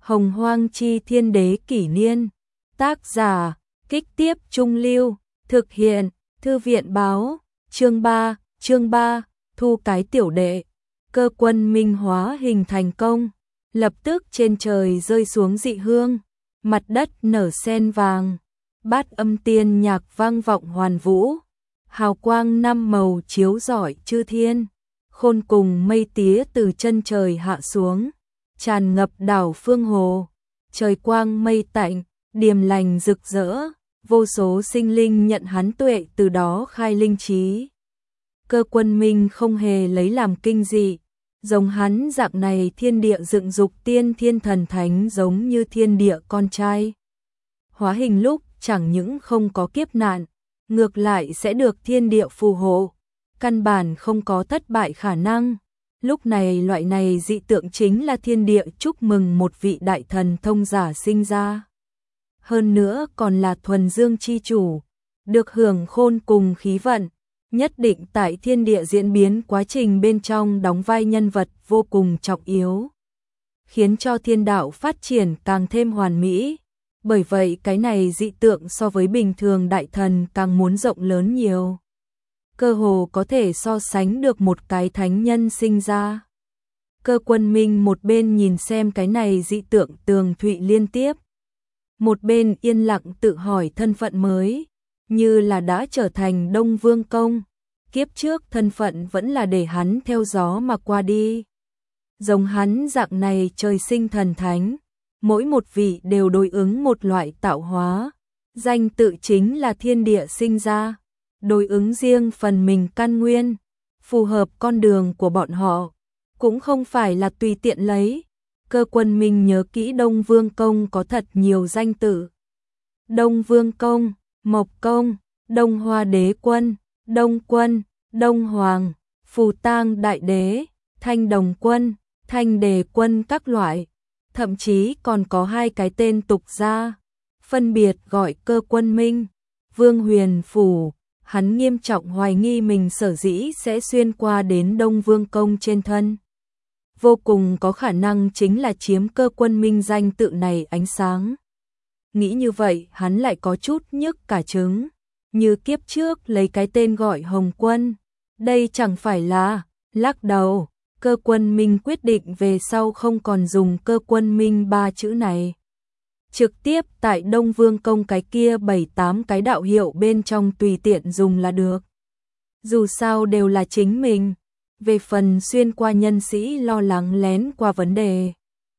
Hồng Hoang Chi Thiên Đế Kỷ Niên. Tác giả, Kích Tiếp Trung Lưu. Thực hiện, Thư viện Báo. Chương 3, thu cái tiểu đệ. Cơ quân minh hóa hình thành công. Lập tức trên trời rơi xuống dị hương. Mặt đất nở sen vàng. Bát âm tiên nhạc vang vọng hoàn vũ. Hào quang năm màu chiếu rọi chư thiên. Khôn cùng mây tía từ chân trời hạ xuống. Tràn ngập đảo phương hồ. Trời quang mây tạnh, điềm lành rực rỡ. Vô số sinh linh nhận hắn tuệ từ đó khai linh trí. Cơ quân minh không hề lấy làm kinh dị. Giống hắn dạng này thiên địa dựng dục tiên thiên thần thánh giống như thiên địa con trai. Hóa hình lúc chẳng những không có kiếp nạn, ngược lại sẽ được thiên địa phù hộ. Căn bản không có thất bại khả năng. Lúc này loại này dị tượng chính là thiên địa chúc mừng một vị đại thần thông giả sinh ra. Hơn nữa còn là thuần dương chi chủ, được hưởng khôn cùng khí vận, nhất định tại thiên địa diễn biến quá trình bên trong đóng vai nhân vật vô cùng trọng yếu, khiến cho thiên đạo phát triển càng thêm hoàn mỹ. Bởi vậy cái này dị tượng so với bình thường đại thần càng muốn rộng lớn nhiều. Cơ hồ có thể so sánh được một cái thánh nhân sinh ra. Cơ quân minh một bên nhìn xem cái này dị tượng tường thụy liên tiếp. Một bên yên lặng tự hỏi thân phận mới, như là đã trở thành Đông Vương Công. Kiếp trước thân phận vẫn là để hắn theo gió mà qua đi. Giống hắn dạng này trời sinh thần thánh, mỗi một vị đều đối ứng một loại tạo hóa. Danh tự chính là thiên địa sinh ra, đối ứng riêng phần mình căn nguyên, phù hợp con đường của bọn họ, cũng không phải là tùy tiện lấy. Cơ quân minh nhớ kỹ Đông Vương Công có thật nhiều danh tự. Đông Vương Công, Mộc Công, Đông Hoa Đế Quân, Đông Quân, Đông Hoàng, Phù Tang Đại Đế, Thanh Đồng Quân, Thanh Đề Quân các loại. Thậm chí còn có hai cái tên tục gia, phân biệt gọi Cơ quân minh, Vương Huyền Phủ. Hắn nghiêm trọng hoài nghi mình sở dĩ sẽ xuyên qua đến Đông Vương Công trên thân. Vô cùng có khả năng chính là chiếm Cơ quân minh danh tự này ánh sáng. Nghĩ như vậy hắn lại có chút nhức cả trứng. Như kiếp trước lấy cái tên gọi Hồng Quân. Đây chẳng phải là, lắc đầu. Cơ quân minh quyết định về sau không còn dùng Cơ quân minh 3 chữ này. Trực tiếp tại Đông Vương Công cái kia 7-8 cái đạo hiệu bên trong tùy tiện dùng là được. Dù sao đều là chính mình. Về phần xuyên qua nhân sĩ lo lắng lén qua vấn đề,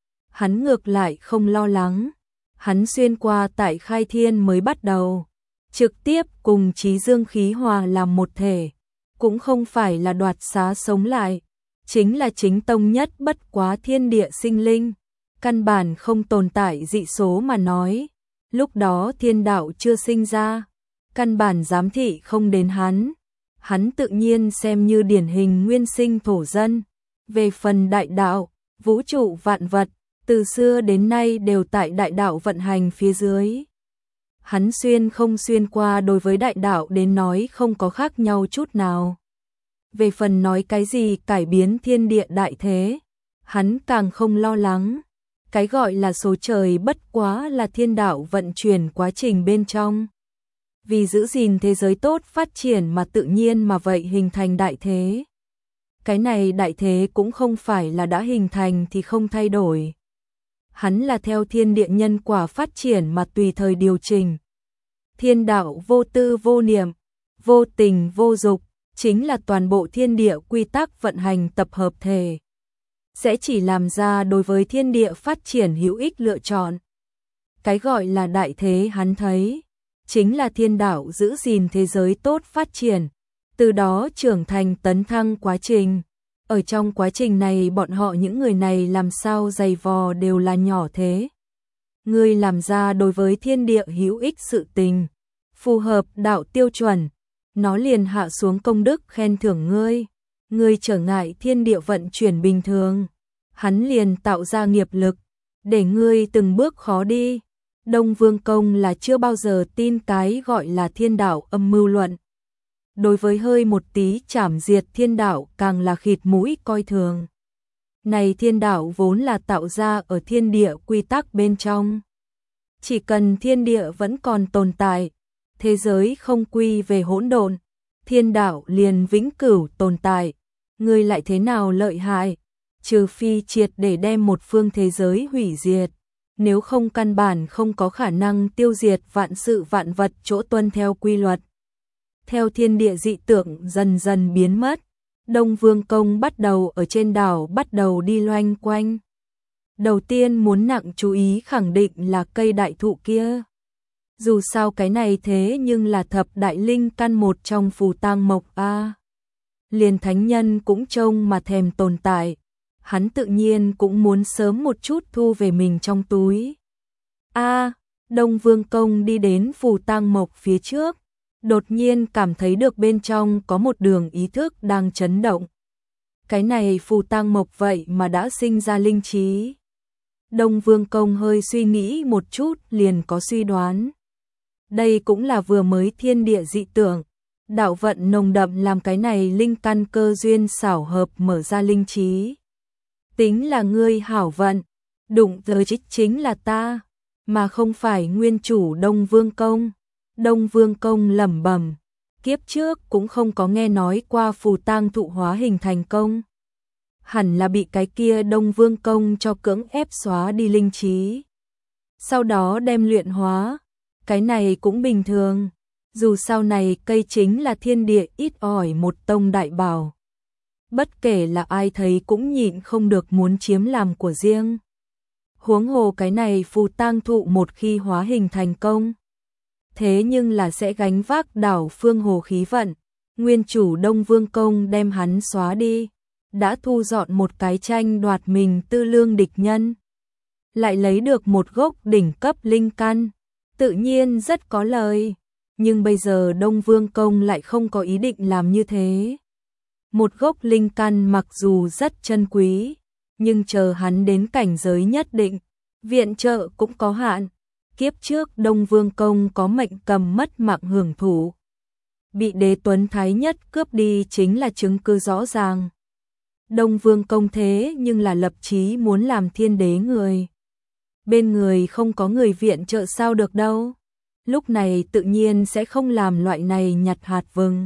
hắn ngược lại không lo lắng. Hắn xuyên qua tại khai thiên mới bắt đầu, trực tiếp cùng trí dương khí hòa làm một thể, cũng không phải là đoạt xá sống lại, chính là chính tông nhất bất quá thiên địa sinh linh, căn bản không tồn tại dị số mà nói. Lúc đó thiên đạo chưa sinh ra, căn bản giám thị không đến hắn. Hắn tự nhiên xem như điển hình nguyên sinh thổ dân. Về phần đại đạo, vũ trụ vạn vật, từ xưa đến nay đều tại đại đạo vận hành phía dưới. Hắn xuyên không xuyên qua đối với đại đạo đến nói không có khác nhau chút nào. Về phần nói cái gì cải biến thiên địa đại thế, hắn càng không lo lắng. Cái gọi là số trời bất quá là thiên đạo vận chuyển quá trình bên trong. Vì giữ gìn thế giới tốt phát triển mà tự nhiên mà vậy hình thành đại thế. Cái này đại thế cũng không phải là đã hình thành thì không thay đổi. Hắn là theo thiên địa nhân quả phát triển mà tùy thời điều chỉnh. Thiên đạo vô tư vô niệm, vô tình vô dục, chính là toàn bộ thiên địa quy tắc vận hành tập hợp thể. Sẽ chỉ làm ra đối với thiên địa phát triển hữu ích lựa chọn. Cái gọi là đại thế hắn thấy, chính là thiên đạo giữ gìn thế giới tốt phát triển, từ đó trưởng thành tấn thăng quá trình. Ở trong quá trình này bọn họ những người này làm sao dày vò đều là nhỏ thế. Ngươi làm ra đối với thiên địa hữu ích sự tình, phù hợp đạo tiêu chuẩn, nó liền hạ xuống công đức khen thưởng ngươi. Ngươi trở ngại thiên địa vận chuyển bình thường, hắn liền tạo ra nghiệp lực, để ngươi từng bước khó đi. Đông Vương Công là chưa bao giờ tin cái gọi là thiên đạo âm mưu luận. Đối với hơi một tí chảm diệt thiên đạo càng là khịt mũi coi thường. Này thiên đạo vốn là tạo ra ở thiên địa quy tắc bên trong. Chỉ cần thiên địa vẫn còn tồn tại, thế giới không quy về hỗn độn, thiên đạo liền vĩnh cửu tồn tại. Ngươi lại thế nào lợi hại, trừ phi triệt để đem một phương thế giới hủy diệt, nếu không căn bản không có khả năng tiêu diệt vạn sự vạn vật chỗ tuân theo quy luật. Theo thiên địa dị tượng dần dần biến mất, Đông Vương Công bắt đầu ở trên đảo bắt đầu đi loanh quanh. Đầu tiên muốn nặng chú ý khẳng định là cây đại thụ kia. Dù sao cái này thế nhưng là thập đại linh căn một trong phù tang mộc a. Liền thánh nhân cũng trông mà thèm tồn tại, hắn tự nhiên cũng muốn sớm một chút thu về mình trong túi. Đông Vương Công đi đến phù tang mộc phía trước, đột nhiên cảm thấy được bên trong có một đường ý thức đang chấn động. Cái này phù tang mộc vậy mà đã sinh ra linh trí. Đông Vương Công hơi suy nghĩ một chút liền có suy đoán. Đây cũng là vừa mới thiên địa dị tượng, đạo vận nồng đậm làm cái này linh căn cơ duyên xảo hợp mở ra linh trí. Tính là ngươi hảo vận, đụng tới chính là ta, mà không phải nguyên chủ Đông Vương Công. Đông Vương Công lẩm bẩm, kiếp trước cũng không có nghe nói qua phù tang thụ hóa hình thành công. Hẳn là bị cái kia Đông Vương Công cho cưỡng ép xóa đi linh trí. Sau đó đem luyện hóa, cái này cũng bình thường. Dù sau này cây chính là thiên địa ít ỏi một tông đại bảo. Bất kể là ai thấy cũng nhịn không được muốn chiếm làm của riêng. Huống hồ cái này phù tang thụ một khi hóa hình thành công, thế nhưng là sẽ gánh vác đảo phương hồ khí vận. Nguyên chủ Đông Vương Công đem hắn xóa đi, đã thu dọn một cái tranh đoạt mình tư lương địch nhân, lại lấy được một gốc đỉnh cấp linh căn, tự nhiên rất có lời. Nhưng bây giờ Đông Vương Công lại không có ý định làm như thế. Một gốc linh căn mặc dù rất chân quý, nhưng chờ hắn đến cảnh giới nhất định, viện trợ cũng có hạn. Kiếp trước Đông Vương Công có mệnh cầm mất mạng hưởng thụ, bị Đế Tuấn Thái Nhất cướp đi chính là chứng cứ rõ ràng. Đông Vương Công thế nhưng là lập chí muốn làm thiên đế người. Bên người không có người viện trợ sao được đâu. Lúc này tự nhiên sẽ không làm loại này nhặt hạt vừng,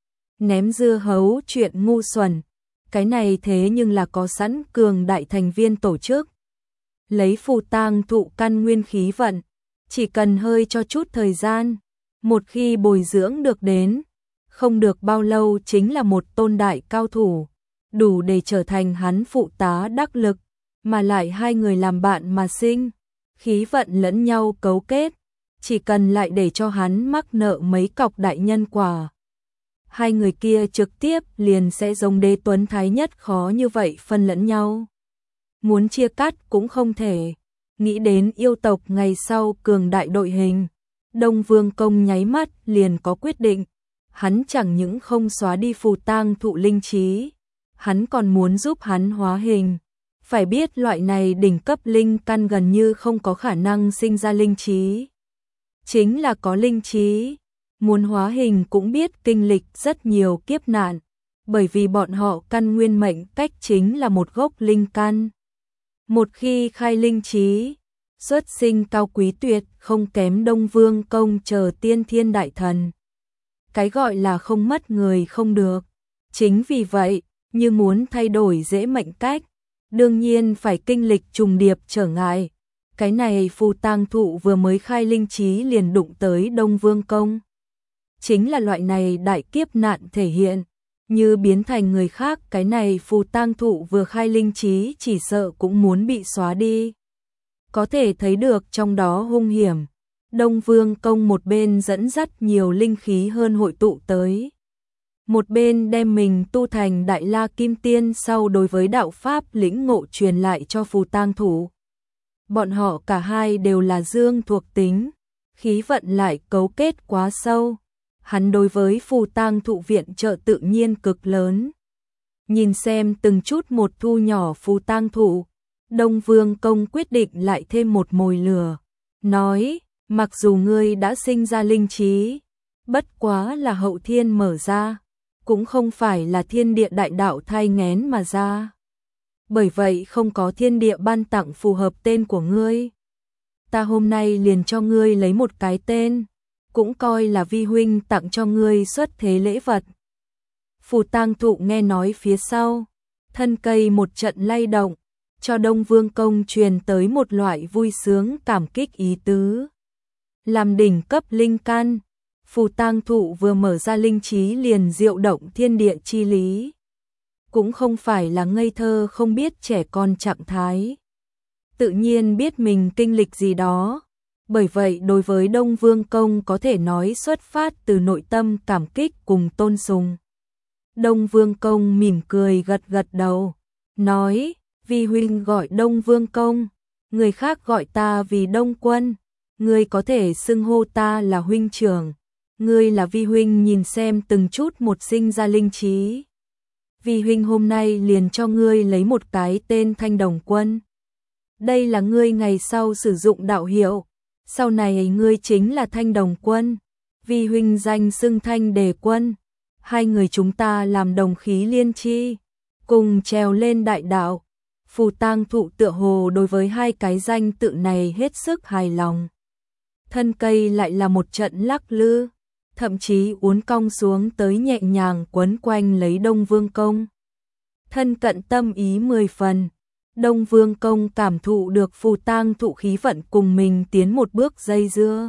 ném dưa hấu chuyện ngu xuẩn. Cái này thế nhưng là có sẵn cường đại thành viên tổ chức. Lấy phù tang thụ căn nguyên khí vận, chỉ cần hơi cho chút thời gian, một khi bồi dưỡng được đến, không được bao lâu chính là một tôn đại cao thủ, đủ để trở thành hắn phụ tá đắc lực, mà lại hai người làm bạn mà sinh, khí vận lẫn nhau cấu kết, chỉ cần lại để cho hắn mắc nợ mấy cọc đại nhân quả. Hai người kia trực tiếp liền sẽ giống Đế Tuấn Thái Nhất khó như vậy phân lẫn nhau. Muốn chia cắt cũng không thể. Nghĩ đến yêu tộc ngày sau cường đại đội hình, Đông Vương Công nháy mắt liền có quyết định. Hắn chẳng những không xóa đi phù tang thụ linh trí, hắn còn muốn giúp hắn hóa hình. Phải biết loại này đỉnh cấp linh căn gần như không có khả năng sinh ra linh trí. Chính là có linh trí, muốn hóa hình cũng biết kinh lịch rất nhiều kiếp nạn, bởi vì bọn họ căn nguyên mệnh cách chính là một gốc linh căn. Một khi khai linh trí, xuất sinh cao quý tuyệt không kém Đông Vương Công chờ tiên thiên đại thần. Cái gọi là không mất người không được. Chính vì vậy, như muốn thay đổi dễ mệnh cách, đương nhiên phải kinh lịch trùng điệp trở ngại. Cái này phù tang thụ vừa mới khai linh trí liền đụng tới Đông Vương Công. Chính là loại này đại kiếp nạn thể hiện, như biến thành người khác, cái này phù tang thụ vừa khai linh trí chỉ sợ cũng muốn bị xóa đi. Có thể thấy được trong đó hung hiểm. Đông Vương Công một bên dẫn dắt nhiều linh khí hơn hội tụ tới, một bên đem mình tu thành Đại La Kim Tiên sau đối với đạo pháp lĩnh ngộ truyền lại cho phù tang thụ. Bọn họ cả hai đều là dương thuộc tính, khí vận lại cấu kết quá sâu. Hắn đối với phù tang thụ viện trợ tự nhiên cực lớn. Nhìn xem từng chút một thu nhỏ phù tang thụ, Đông Vương Công quyết định lại thêm một mồi lửa. Nói, mặc dù ngươi đã sinh ra linh trí, bất quá là hậu thiên mở ra, cũng không phải là thiên địa đại đạo thai nghén mà ra. bởi vậy không có thiên địa ban tặng phù hợp tên của ngươi. Ta hôm nay liền cho ngươi lấy một cái tên, cũng coi là vi huynh tặng cho ngươi xuất thế lễ vật. Phù Tang Thụ nghe nói phía sau, thân cây một trận lay động, cho Đông Vương Công truyền tới một loại vui sướng cảm kích ý tứ. Làm đỉnh cấp linh căn, Phù Tang Thụ vừa mở ra linh trí liền diệu động thiên địa chi lý. Cũng không phải là ngây thơ không biết trẻ con trạng thái. Tự nhiên biết mình kinh lịch gì đó. Bởi vậy đối với Đông Vương Công có thể nói xuất phát từ nội tâm cảm kích cùng tôn sùng. Đông Vương Công mỉm cười gật gật đầu, nói, vi huynh gọi Đông Vương Công, người khác gọi ta vì Đông Quân, ngươi có thể xưng hô ta là huynh trưởng, ngươi là vi huynh nhìn xem từng chút một sinh ra linh trí. Vi huynh hôm nay liền cho ngươi lấy một cái tên Thanh Đồng Quân. Đây là ngươi ngày sau sử dụng đạo hiệu, sau này ngươi chính là Thanh Đồng Quân, vi huynh danh xưng Thanh Đề Quân. Hai người chúng ta làm đồng khí liên chi, cùng trèo lên đại đạo. Phù Tang Thụ tựa hồ đối với hai cái danh tự này hết sức hài lòng. Thân cây lại là một trận lắc lư, thậm chí uốn cong xuống tới nhẹ nhàng quấn quanh lấy Đông Vương Công. Thân cận tâm ý 10 phần, Đông Vương Công cảm thụ được Phù Tang Thụ khí vận cùng mình tiến một bước dây dưa.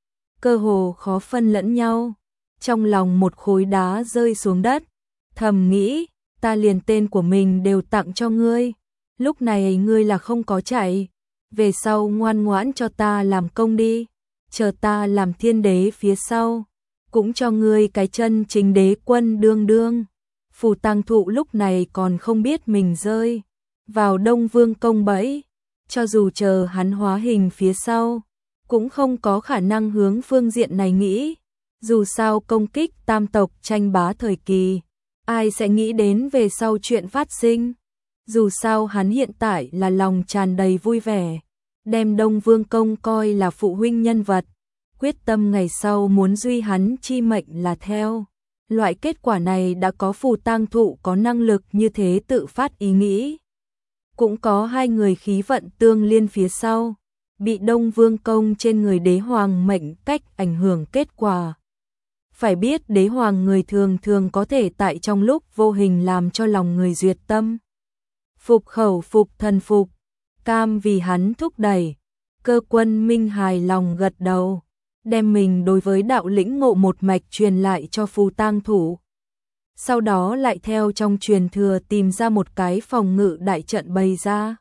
Cơ hồ khó phân lẫn nhau. Trong lòng một khối đá rơi xuống đất, thầm nghĩ, ta liền tên của mình đều tặng cho ngươi, lúc này ngươi là không có chạy, về sau ngoan ngoãn cho ta làm công đi, chờ ta làm thiên đế phía sau, cũng cho ngươi cái chân chính đế quân đương đương. Phù Tang Thụ lúc này còn không biết mình rơi vào Đông Vương Công bẫy, cho dù chờ hắn hóa hình phía sau, cũng không có khả năng hướng phương diện này nghĩ. Dù sao công kích tam tộc tranh bá thời kỳ, ai sẽ nghĩ đến về sau chuyện phát sinh. Dù sao hắn hiện tại là lòng tràn đầy vui vẻ, đem Đông Vương Công coi là phụ huynh nhân vật, quyết tâm ngày sau muốn duy hắn chi mệnh là theo. Loại kết quả này đã có Phù Tang Thụ có năng lực như thế tự phát ý nghĩ. Cũng có hai người khí vận tương liên phía sau, bị Đông Vương Công trên người đế hoàng mệnh cách ảnh hưởng kết quả. Phải biết đế hoàng người thường thường có thể tại trong lúc vô hình làm cho lòng người duyệt tâm. Phục khẩu phục thần phục, cam vì hắn thúc đẩy. Cơ Quân Minh hài lòng gật đầu, đem mình đối với đạo lĩnh ngộ một mạch truyền lại cho Phù Tang Thụ. Sau đó lại theo trong truyền thừa tìm ra một cái phòng ngự đại trận bày ra.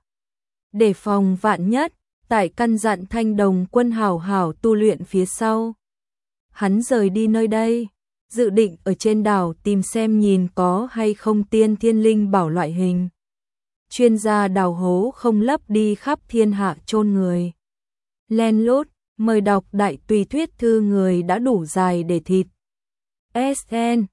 Để phòng vạn nhất, tại căn dặn Thanh Đồng Quân hảo hảo tu luyện phía sau. Hắn rời đi nơi đây, dự định ở trên đảo tìm xem nhìn có hay không tiên thiên linh bảo loại hình. Chuyên gia đào hố không lấp đi khắp thiên hạ chôn người. Len lút, mời đọc đại tùy thuyết thư người đã đủ dài để thịt. SN